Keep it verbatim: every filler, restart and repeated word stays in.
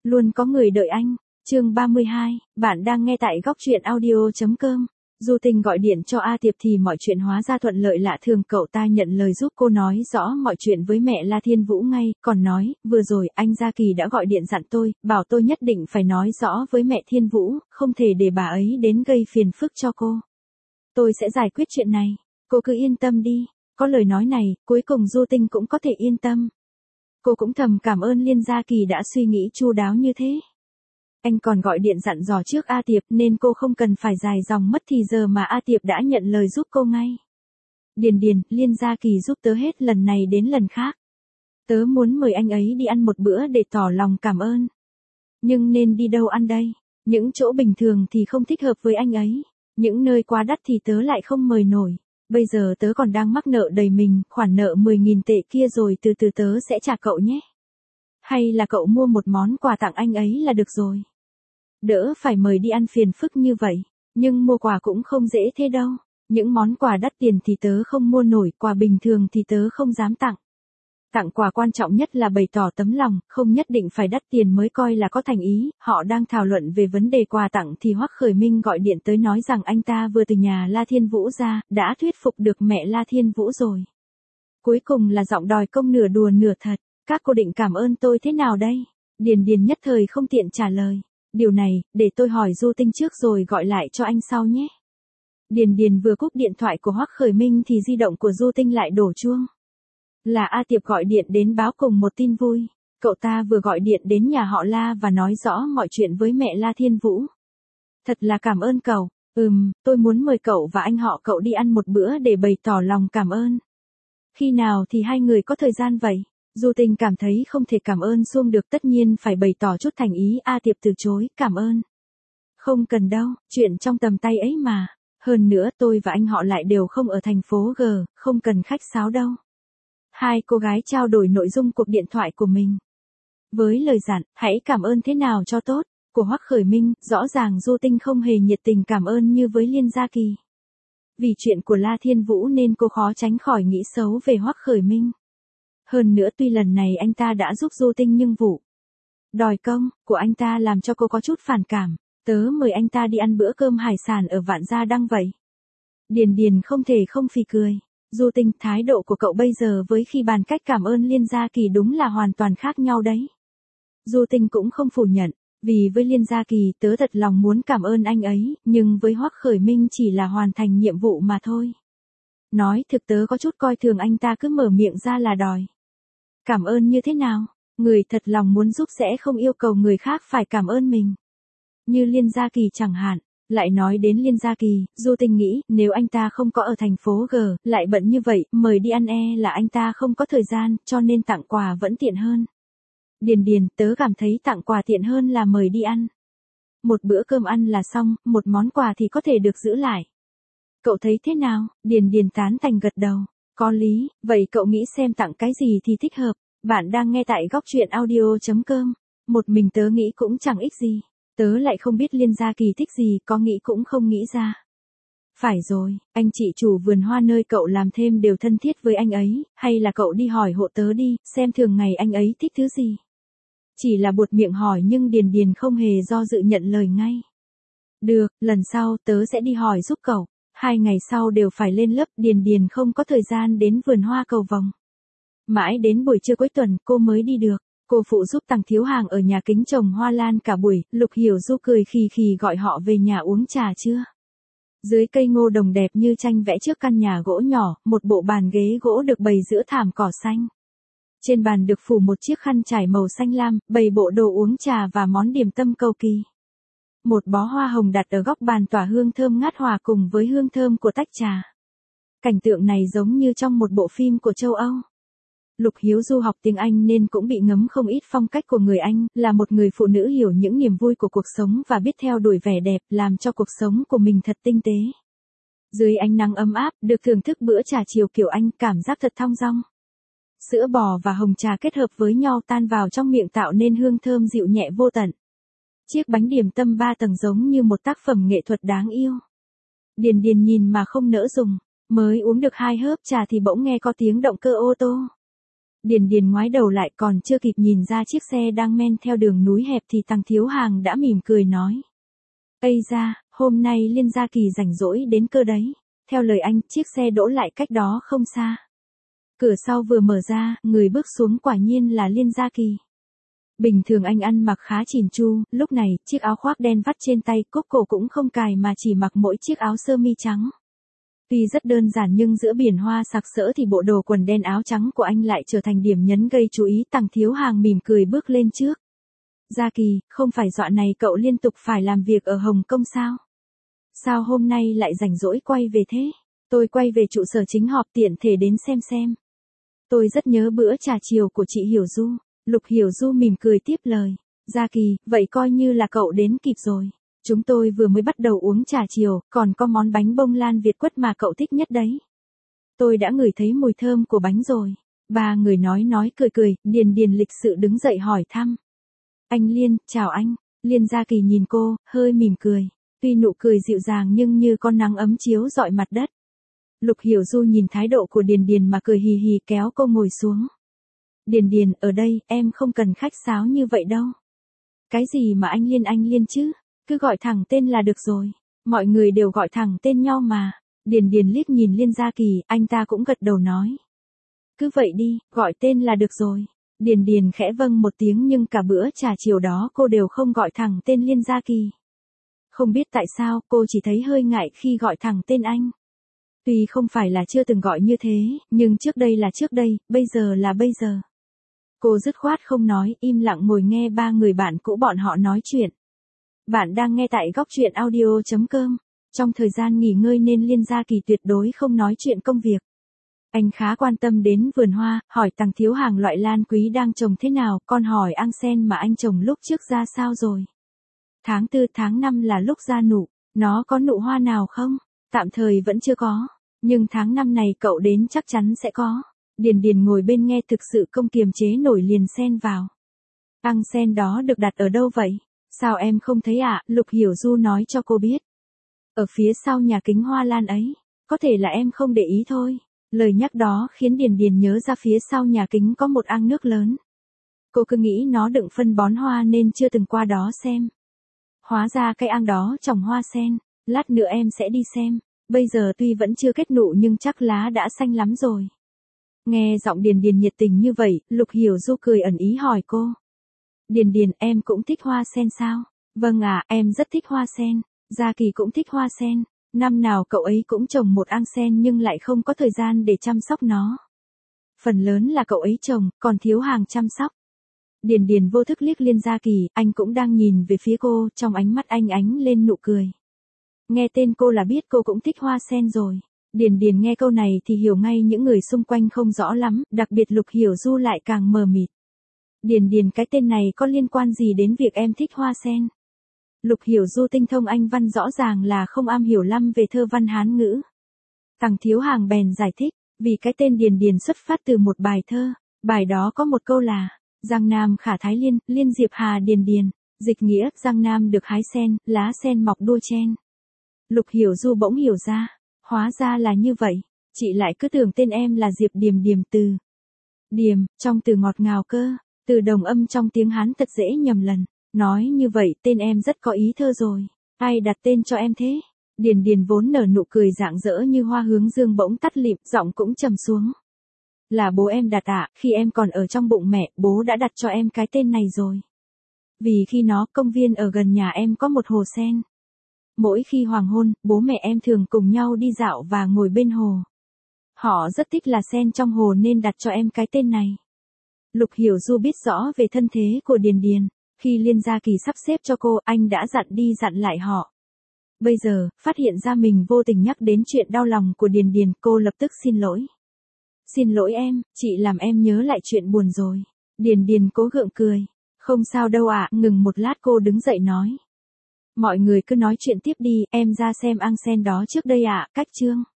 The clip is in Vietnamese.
Luôn có người đợi anh. Chương ba mươi hai, bạn đang nghe tại góc truyện audio.com. Du Tinh gọi điện cho A Tiệp thì mọi chuyện hóa ra thuận lợi lạ thường, cậu ta nhận lời giúp cô nói rõ mọi chuyện với mẹ La Thiên Vũ ngay, còn nói, vừa rồi anh Gia Kỳ đã gọi điện dặn tôi, bảo tôi nhất định phải nói rõ với mẹ Thiên Vũ, không thể để bà ấy đến gây phiền phức cho cô. Tôi sẽ giải quyết chuyện này, cô cứ yên tâm đi. Có lời nói này, cuối cùng Du Tinh cũng có thể yên tâm. Cô cũng thầm cảm ơn Liên Gia Kỳ đã suy nghĩ chu đáo như thế. Anh còn gọi điện dặn dò trước A Tiệp nên cô không cần phải dài dòng mất thì giờ mà A Tiệp đã nhận lời giúp cô ngay. Điền Điền, Liên Gia Kỳ giúp tớ hết lần này đến lần khác. Tớ muốn mời anh ấy đi ăn một bữa để tỏ lòng cảm ơn. Nhưng nên đi đâu ăn đây? Những chỗ bình thường thì không thích hợp với anh ấy. Những nơi quá đắt thì tớ lại không mời nổi. Bây giờ tớ còn đang mắc nợ đầy mình, khoản nợ mười nghìn tệ kia rồi từ từ tớ sẽ trả cậu nhé. Hay là cậu mua một món quà tặng anh ấy là được rồi. Đỡ phải mời đi ăn phiền phức như vậy, nhưng mua quà cũng không dễ thế đâu. Những món quà đắt tiền thì tớ không mua nổi, quà bình thường thì tớ không dám tặng. Tặng quà quan trọng nhất là bày tỏ tấm lòng, không nhất định phải đắt tiền mới coi là có thành ý. Họ đang thảo luận về vấn đề quà tặng thì Hoắc Khởi Minh gọi điện tới nói rằng anh ta vừa từ nhà La Thiên Vũ ra, đã thuyết phục được mẹ La Thiên Vũ rồi. Cuối cùng là giọng đòi công nửa đùa nửa thật. Các cô định cảm ơn tôi thế nào đây? Điền Điền nhất thời không tiện trả lời. Điều này, để tôi hỏi Du Tinh trước rồi gọi lại cho anh sau nhé. Điền Điền vừa cúp điện thoại của Hoắc Khởi Minh thì di động của Du Tinh lại đổ chuông. Là A Tiệp gọi điện đến báo cùng một tin vui. Cậu ta vừa gọi điện đến nhà họ La và nói rõ mọi chuyện với mẹ La Thiên Vũ. Thật là cảm ơn cậu. Ừm, tôi muốn mời cậu và anh họ cậu đi ăn một bữa để bày tỏ lòng cảm ơn. Khi nào thì hai người có thời gian vậy? Du Tinh cảm thấy không thể cảm ơn xuông được, tất nhiên phải bày tỏ chút thành ý. A Tiệp từ chối, cảm ơn. Không cần đâu, chuyện trong tầm tay ấy mà. Hơn nữa tôi và anh họ lại đều không ở thành phố G, không cần khách sáo đâu. Hai cô gái trao đổi nội dung cuộc điện thoại của mình. Với lời dặn, hãy cảm ơn thế nào cho tốt, của Hoắc Khởi Minh, rõ ràng Du Tinh không hề nhiệt tình cảm ơn như với Liên Gia Kỳ. Vì chuyện của La Thiên Vũ nên cô khó tránh khỏi nghĩ xấu về Hoắc Khởi Minh. Hơn nữa tuy lần này anh ta đã giúp Du Tinh nhưng vụ đòi công của anh ta làm cho cô có chút phản cảm. Tớ mời anh ta đi ăn bữa cơm hải sản ở Vạn Gia Đăng vậy. Điền Điền không thể không phì cười. Du Tinh, thái độ của cậu bây giờ với khi bàn cách cảm ơn Liên Gia Kỳ đúng là hoàn toàn khác nhau đấy. Du Tinh cũng không phủ nhận, vì với Liên Gia Kỳ tớ thật lòng muốn cảm ơn anh ấy, nhưng với Hoắc Khởi Minh chỉ là hoàn thành nhiệm vụ mà thôi. Nói thực tớ có chút coi thường anh ta cứ mở miệng ra là đòi cảm ơn như thế nào, người thật lòng muốn giúp sẽ không yêu cầu người khác phải cảm ơn mình. Như Liên Gia Kỳ chẳng hạn. Lại nói đến Liên Gia Kỳ, Du Tinh nghĩ, nếu anh ta không có ở thành phố G, lại bận như vậy, mời đi ăn e là anh ta không có thời gian, cho nên tặng quà vẫn tiện hơn. Điền Điền, tớ cảm thấy tặng quà tiện hơn là mời đi ăn. Một bữa cơm ăn là xong, một món quà thì có thể được giữ lại. Cậu thấy thế nào? Điền Điền tán thành gật đầu. Có lý, vậy cậu nghĩ xem tặng cái gì thì thích hợp. Bạn đang nghe tại góc truyện audio.com. Một mình tớ nghĩ cũng chẳng ích gì. Tớ lại không biết Liên Gia Kỳ thích gì, có nghĩ cũng không nghĩ ra. Phải rồi, anh chị chủ vườn hoa nơi cậu làm thêm đều thân thiết với anh ấy, hay là cậu đi hỏi hộ tớ đi, xem thường ngày anh ấy thích thứ gì. Chỉ là buột miệng hỏi nhưng Điền Điền không hề do dự nhận lời ngay. Được, lần sau tớ sẽ đi hỏi giúp cậu. Hai ngày sau đều phải lên lớp, Điền Điền không có thời gian đến vườn hoa cầu vồng. Mãi đến buổi trưa cuối tuần cô mới đi được. Cô phụ giúp Tằng Thiếu Hàng ở nhà kính trồng hoa lan cả buổi, Lục Hiểu Du cười khì khì gọi họ về nhà uống trà trưa. Dưới cây ngô đồng đẹp như tranh vẽ trước căn nhà gỗ nhỏ, một bộ bàn ghế gỗ được bày giữa thảm cỏ xanh. Trên bàn được phủ một chiếc khăn trải màu xanh lam, bày bộ đồ uống trà và món điểm tâm cầu kỳ. Một bó hoa hồng đặt ở góc bàn tỏa hương thơm ngát hòa cùng với hương thơm của tách trà. Cảnh tượng này giống như trong một bộ phim của châu Âu. Lục Hiếu Du học tiếng Anh nên cũng bị ngấm không ít phong cách của người Anh, là một người phụ nữ hiểu những niềm vui của cuộc sống và biết theo đuổi vẻ đẹp, làm cho cuộc sống của mình thật tinh tế. Dưới ánh nắng ấm áp, được thưởng thức bữa trà chiều kiểu Anh, cảm giác thật thong dong. Sữa bò và hồng trà kết hợp với nhau tan vào trong miệng tạo nên hương thơm dịu nhẹ vô tận. Chiếc bánh điểm tâm ba tầng giống như một tác phẩm nghệ thuật đáng yêu. Điền Điền nhìn mà không nỡ dùng, mới uống được hai hớp trà thì bỗng nghe có tiếng động cơ ô tô. Điền Điền ngoái đầu lại còn chưa kịp nhìn ra chiếc xe đang men theo đường núi hẹp thì Tằng Thiếu Hàng đã mỉm cười nói. Ây da, hôm nay Liên Gia Kỳ rảnh rỗi đến cơ đấy. Theo lời anh, chiếc xe đỗ lại cách đó không xa. Cửa sau vừa mở ra, người bước xuống quả nhiên là Liên Gia Kỳ. Bình thường anh ăn mặc khá chỉn chu, lúc này, chiếc áo khoác đen vắt trên tay, cúc cổ cũng không cài mà chỉ mặc mỗi chiếc áo sơ mi trắng. Tuy rất đơn giản nhưng giữa biển hoa sặc sỡ thì bộ đồ quần đen áo trắng của anh lại trở thành điểm nhấn gây chú ý. Tằng Thiếu Hàng mỉm cười bước lên trước. Gia Kỳ, không phải dạo này cậu liên tục phải làm việc ở Hồng Kông sao? Sao hôm nay lại rảnh rỗi quay về thế? Tôi quay về trụ sở chính họp tiện thể đến xem xem. Tôi rất nhớ bữa trà chiều của chị Hiểu Du. Lục Hiểu Du mỉm cười tiếp lời. Gia Kỳ, vậy coi như là cậu đến kịp rồi. Chúng tôi vừa mới bắt đầu uống trà chiều, còn có món bánh bông lan Việt quất mà cậu thích nhất đấy. Tôi đã ngửi thấy mùi thơm của bánh rồi. Ba người nói nói cười cười, Điền Điền lịch sự đứng dậy hỏi thăm. Anh Liên, chào anh. Liên Gia Kỳ nhìn cô, hơi mỉm cười. Tuy nụ cười dịu dàng nhưng như con nắng ấm chiếu rọi mặt đất. Lục Hiểu Du nhìn thái độ của Điền Điền mà cười hì hì kéo cô ngồi xuống. Điền Điền, ở đây, em không cần khách sáo như vậy đâu. Cái gì mà anh Liên anh Liên chứ? Cứ gọi thẳng tên là được rồi. Mọi người đều gọi thẳng tên nhau mà. Điền Điền liếc nhìn Liên Gia Kỳ, anh ta cũng gật đầu nói. Cứ vậy đi, gọi tên là được rồi. Điền Điền khẽ vâng một tiếng nhưng cả bữa trà chiều đó cô đều không gọi thẳng tên Liên Gia Kỳ. Không biết tại sao cô chỉ thấy hơi ngại khi gọi thẳng tên anh. Tuy không phải là chưa từng gọi như thế, nhưng trước đây là trước đây, bây giờ là bây giờ. Cô dứt khoát không nói, im lặng ngồi nghe ba người bạn cũ bọn họ nói chuyện. Bạn đang nghe tại góc truyện audio chấm com. Trong thời gian nghỉ ngơi nên Liên Gia Kỳ tuyệt đối không nói chuyện công việc. Anh khá quan tâm đến vườn hoa, hỏi Tằng Thiếu Hàng loại lan quý đang trồng thế nào, còn hỏi ăng sen mà anh trồng lúc trước ra sao rồi. Tháng tư tháng năm là lúc ra nụ, nó có nụ hoa nào không? Tạm thời vẫn chưa có, nhưng tháng năm này cậu đến chắc chắn sẽ có. Điền Điền ngồi bên nghe thực sự không kiềm chế nổi liền xen vào. Ăng sen đó được đặt ở đâu vậy? Sao em không thấy ạ? À? Lục Hiểu Du nói cho cô biết. Ở phía sau nhà kính hoa lan ấy, có thể là em không để ý thôi. Lời nhắc đó khiến Điền Điền nhớ ra phía sau nhà kính có một ao nước lớn. Cô cứ nghĩ nó đựng phân bón hoa nên chưa từng qua đó xem. Hóa ra cái ao đó trồng hoa sen, lát nữa em sẽ đi xem. Bây giờ tuy vẫn chưa kết nụ nhưng chắc lá đã xanh lắm rồi. Nghe giọng Điền Điền nhiệt tình như vậy, Lục Hiểu Du cười ẩn ý hỏi cô. Điền Điền, em cũng thích hoa sen sao? Vâng ạ, à, em rất thích hoa sen. Gia Kỳ cũng thích hoa sen. Năm nào cậu ấy cũng trồng một ăng sen nhưng lại không có thời gian để chăm sóc nó. Phần lớn là cậu ấy trồng, còn Thiếu Hàng chăm sóc. Điền Điền vô thức liếc Liên Gia Kỳ, anh cũng đang nhìn về phía cô, trong ánh mắt anh ánh lên nụ cười. Nghe tên cô là biết cô cũng thích hoa sen rồi. Điền Điền nghe câu này thì hiểu ngay những người xung quanh không rõ lắm, đặc biệt Lục Hiểu Du lại càng mờ mịt. Điền Điền, cái tên này có liên quan gì đến việc em thích hoa sen? Lục Hiểu Du tinh thông Anh văn rõ ràng là không am hiểu lắm về thơ văn Hán ngữ. Tằng Thiếu Hàng bèn giải thích, vì cái tên Điền Điền xuất phát từ một bài thơ, bài đó có một câu là, Giang Nam khả Thái Liên, Liên Diệp Hà Điền Điền, dịch nghĩa, Giang Nam được hái sen, lá sen mọc đua chen. Lục Hiểu Du bỗng hiểu ra, hóa ra là như vậy, chị lại cứ tưởng tên em là Diệp Điềm Điềm từ. Điềm, trong từ ngọt ngào cơ, từ đồng âm trong tiếng Hán thật dễ nhầm lần. Nói như vậy tên em rất có ý thơ rồi. Ai đặt tên cho em thế? Điền Điền vốn nở nụ cười rạng rỡ như hoa hướng dương bỗng tắt lịm, giọng cũng trầm xuống. Là bố em đặt ạ, à, khi em còn ở trong bụng mẹ, bố đã đặt cho em cái tên này rồi. Vì khi nó, công viên ở gần nhà em có một hồ sen. Mỗi khi hoàng hôn, bố mẹ em thường cùng nhau đi dạo và ngồi bên hồ. Họ rất thích là sen trong hồ nên đặt cho em cái tên này. Lục Hiểu Du biết rõ về thân thế của Điền Điền. Khi Liên Gia Kỳ sắp xếp cho cô, anh đã dặn đi dặn lại họ. Bây giờ, phát hiện ra mình vô tình nhắc đến chuyện đau lòng của Điền Điền, cô lập tức xin lỗi. Xin lỗi em, chị làm em nhớ lại chuyện buồn rồi. Điền Điền cố gượng cười. Không sao đâu ạ, à, ngừng một lát cô đứng dậy nói. Mọi người cứ nói chuyện tiếp đi, em ra xem ăng sen đó trước đây ạ, à, cách chương.